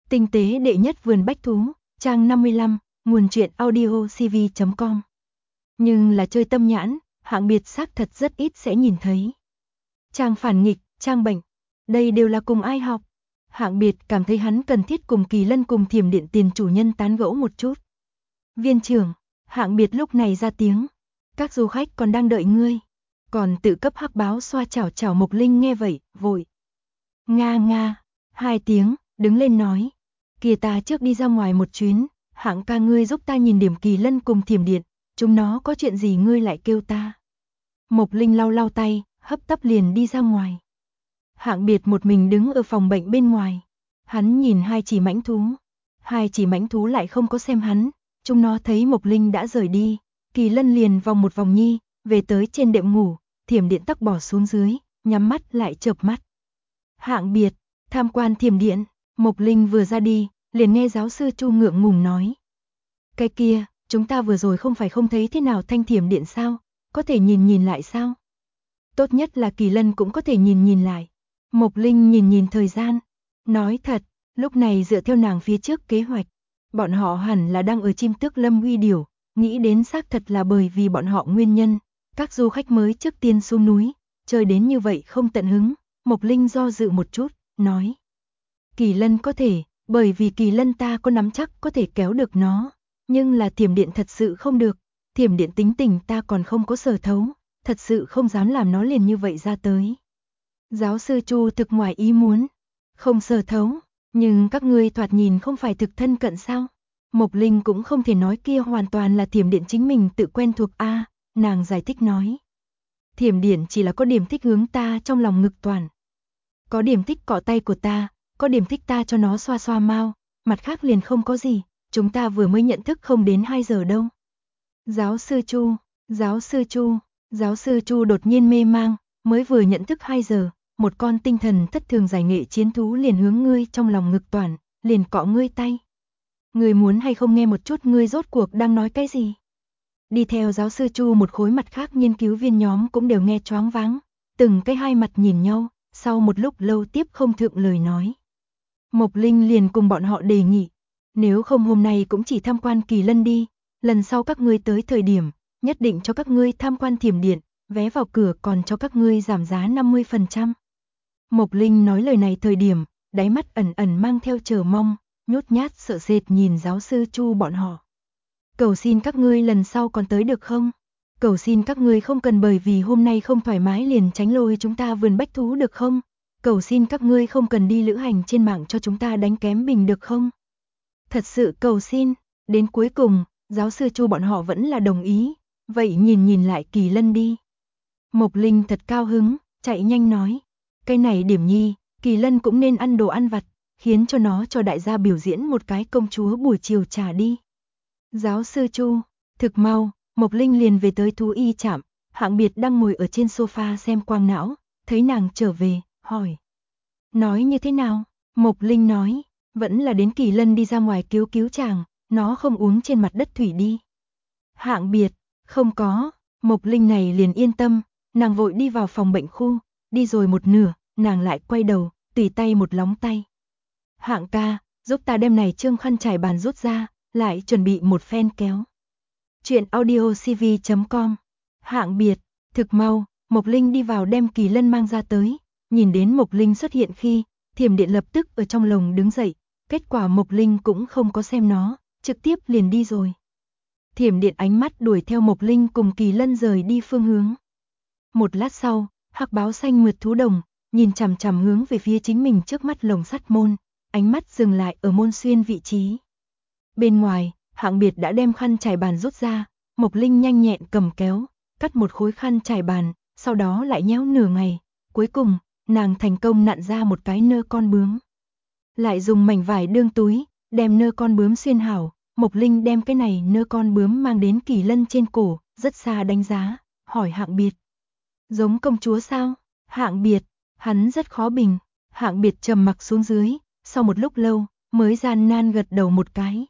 Tinh tế đệ nhất vườn bách thú, trang 55, nguồn truyện audio cv.com. Nhưng là chơi tâm nhãn, Hạng Biệt xác thật rất ít sẽ nhìn thấy. Trang phản nghịch, trang bệnh, đây đều là cùng ai học. Hạng Biệt cảm thấy hắn cần thiết cùng Kỳ Lân cùng Thiểm Điện tiền chủ nhân tán gẫu một chút. Viên trưởng, Hạng Biệt lúc này ra tiếng. Các du khách còn đang đợi ngươi. Còn tự cấp hắc báo xoa chảo chảo Mộc Linh nghe vậy, vội. Nga nga, 2 tiếng, đứng lên nói. Kìa ta trước đi ra ngoài một chuyến, Hạng ca ngươi giúp ta nhìn điểm Kỳ Lân cùng Thiểm Điện, chúng nó có chuyện gì ngươi lại kêu ta. Mộc Linh lau lau tay, hấp tấp liền đi ra ngoài. Hạng Biệt một mình đứng ở phòng bệnh bên ngoài. Hắn nhìn 2 chỉ mãnh thú. 2 chỉ mãnh thú lại không có xem hắn, chúng nó thấy Mộc Linh đã rời đi. Kỳ Lân liền vòng một vòng nhi, về tới trên đệm ngủ, Thiểm Điện tắc bỏ xuống dưới, nhắm mắt lại chợp mắt. Hạng Biệt, tham quan Thiểm Điện, Mộc Linh vừa ra đi, liền nghe giáo sư Chu ngượng ngùng nói. Cái kia, chúng ta vừa rồi không phải không thấy thế nào thanh Thiểm Điện sao, có thể nhìn lại sao? Tốt nhất là Kỳ Lân cũng có thể nhìn lại. Mộc Linh nhìn thời gian, nói thật, lúc này dựa theo nàng phía trước kế hoạch, bọn họ hẳn là đang ở Chim Tước Lâm Uy Điểu, nghĩ đến xác thật là bởi vì bọn họ nguyên nhân, các du khách mới trước tiên xuống núi, chơi đến như vậy không tận hứng. Mộc Linh do dự một chút, nói. Kỳ Lân có thể, bởi vì Kỳ Lân ta có nắm chắc có thể kéo được nó, nhưng là Thiểm Điện thật sự không được, Thiểm Điện tính tình ta còn không có sở thấu, thật sự không dám làm nó liền như vậy ra tới. Giáo sư Chu thực ngoài ý muốn, không sở thấu, nhưng các ngươi thoạt nhìn không phải thực thân cận sao? Mộc Linh cũng không thể nói kia hoàn toàn là Thiểm Điện chính mình tự quen thuộc a, nàng giải thích nói. Thiểm Điện chỉ là có điểm thích hướng ta trong lòng ngực toàn. Có điểm thích cọ tay của ta, có điểm thích ta cho nó xoa xoa mau, mặt khác liền không có gì, chúng ta vừa mới nhận thức không đến 2 giờ đâu. Giáo sư Chu đột nhiên mê mang, mới vừa nhận thức 2 giờ, một con tinh thần thất thường giải nghệ chiến thú liền hướng ngươi trong lòng ngực toàn, liền cọ ngươi tay. Ngươi muốn hay không nghe một chút ngươi rốt cuộc đang nói cái gì? Đi theo giáo sư Chu một khối mặt khác nghiên cứu viên nhóm cũng đều nghe choáng váng, từng cái hai mặt nhìn nhau, sau một lúc lâu tiếp không thượng lời nói. Mộc Linh liền cùng bọn họ đề nghị, nếu không hôm nay cũng chỉ tham quan Kỳ Lân đi, lần sau các ngươi tới thời điểm, nhất định cho các ngươi tham quan Thiểm Điện, vé vào cửa còn cho các ngươi giảm giá 50%. Mộc Linh nói lời này thời điểm, đáy mắt ẩn ẩn mang theo chờ mong, nhút nhát sợ sệt nhìn giáo sư Chu bọn họ. Cầu xin các ngươi lần sau còn tới được không? Cầu xin các ngươi không cần bởi vì hôm nay không thoải mái liền tránh lôi chúng ta vườn bách thú được không? Cầu xin các ngươi không cần đi lữ hành trên mạng cho chúng ta đánh kém bình được không? Thật sự cầu xin, đến cuối cùng, giáo sư Chu bọn họ vẫn là đồng ý, vậy nhìn lại Kỳ Lân đi. Mộc Linh thật cao hứng, chạy nhanh nói, cái này điểm nhi, Kỳ Lân cũng nên ăn đồ ăn vặt, khiến cho nó cho đại gia biểu diễn một cái công chúa buổi chiều trà đi. Giáo sư Chu, thực mau, Mộc Linh liền về tới thú y trạm, Hạng Biệt đang ngồi ở trên sofa xem quang não, thấy nàng trở về, hỏi. Nói như thế nào? Mộc Linh nói, vẫn là đến Kỳ Lân đi ra ngoài cứu chàng, nó không uống trên mặt đất thủy đi. Hạng Biệt, không có, Mộc Linh này liền yên tâm, nàng vội đi vào phòng bệnh khu, đi rồi một nửa, nàng lại quay đầu, tùy tay một lóng tay. Hạng ca, giúp ta đem này trương khăn trải bàn rút ra, lại chuẩn bị một phen kéo. Chuyện audio cv.com. Hạng Biệt, thực mau, Mộc Linh đi vào đem Kỳ Lân mang ra tới, nhìn đến Mộc Linh xuất hiện khi, Thiểm Điện lập tức ở trong lồng đứng dậy, kết quả Mộc Linh cũng không có xem nó, trực tiếp liền đi rồi. Thiểm Điện ánh mắt đuổi theo Mộc Linh cùng Kỳ Lân rời đi phương hướng. Một lát sau, hắc báo xanh mượt thú đồng, nhìn chằm chằm hướng về phía chính mình trước mắt lồng sắt môn, ánh mắt dừng lại ở môn xuyên vị trí. Bên ngoài, Hạng Biệt đã đem khăn trải bàn rút ra, Mộc Linh nhanh nhẹn cầm kéo, cắt một khối khăn trải bàn, sau đó lại nhéo nửa ngày, cuối cùng, nàng thành công nặn ra một cái nơ con bướm. Lại dùng mảnh vải đương túi, đem nơ con bướm xuyên hảo, Mộc Linh đem cái này nơ con bướm mang đến Kỳ Lân trên cổ, rất xa đánh giá, hỏi Hạng Biệt. Giống công chúa sao? Hạng Biệt, hắn rất khó bình. Hạng Biệt trầm mặc xuống dưới, sau một lúc lâu, mới gian nan gật đầu một cái.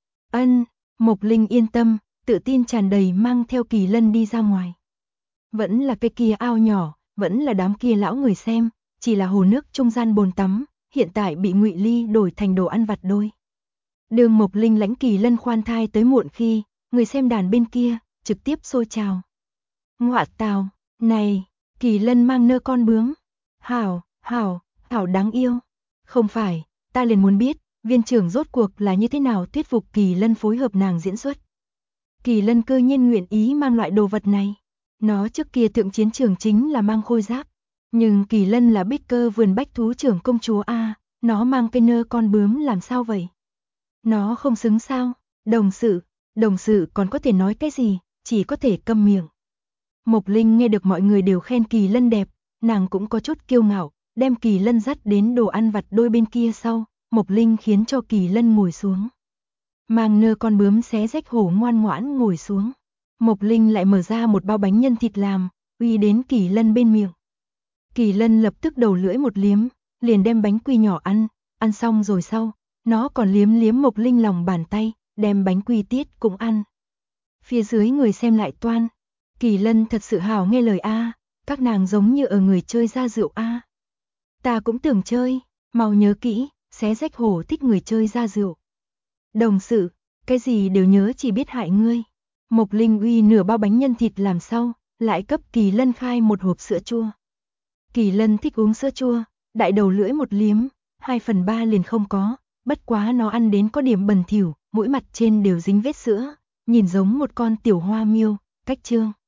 Ân, Mộc Linh yên tâm, tự tin tràn đầy mang theo Kỳ Lân đi ra ngoài. Vẫn là cái kia ao nhỏ, vẫn là đám kia lão người xem, chỉ là hồ nước trung gian bồn tắm, hiện tại bị Ngụy Ly đổi thành đồ ăn vặt đôi. Đường Mộc Linh lãnh Kỳ Lân khoan thai tới muộn khi, người xem đàn bên kia, trực tiếp xôi trào. Ngọa tào, này, Kỳ Lân mang nơ con bướm. Hảo, hảo, hảo đáng yêu. Không phải, ta liền muốn biết, viên trưởng rốt cuộc là như thế nào thuyết phục Kỳ Lân phối hợp nàng diễn xuất. Kỳ Lân cơ nhiên nguyện ý mang loại đồ vật này. Nó trước kia thượng chiến trường chính là mang khôi giáp. Nhưng Kỳ Lân là bích cơ vườn bách thú trưởng công chúa A, nó mang cây nơ con bướm làm sao vậy? Nó không xứng sao? Đồng sự còn có thể nói cái gì, chỉ có thể câm miệng. Mộc Linh nghe được mọi người đều khen Kỳ Lân đẹp, nàng cũng có chút kiêu ngạo, đem Kỳ Lân dắt đến đồ ăn vặt đôi bên kia sau, Mộc Linh khiến cho Kỳ Lân ngồi xuống. Mang nơ con bướm xé rách hổ ngoan ngoãn ngồi xuống. Mộc Linh lại mở ra một bao bánh nhân thịt làm, uy đến Kỳ Lân bên miệng. Kỳ Lân lập tức đầu lưỡi một liếm, liền đem bánh quy nhỏ ăn xong rồi sau, nó còn liếm liếm Mộc Linh lòng bàn tay, đem bánh quy tiết cũng ăn. Phía dưới người xem lại toan, Kỳ Lân thật sự hảo nghe lời a, các nàng giống như ở người chơi ra rượu a. Ta cũng tưởng chơi, mau nhớ kỹ, xé rách hổ thích người chơi ra rượu. Đồng sự, cái gì đều nhớ chỉ biết hại ngươi. Mộc Linh uy nửa bao bánh nhân thịt làm sau, lại cấp Kỳ Lân khai một hộp sữa chua. Kỳ Lân thích uống sữa chua, đại đầu lưỡi một liếm, 2/3 liền không có, bất quá nó ăn đến có điểm bẩn thỉu, mũi mặt trên đều dính vết sữa, nhìn giống một con tiểu hoa miêu, cách trương.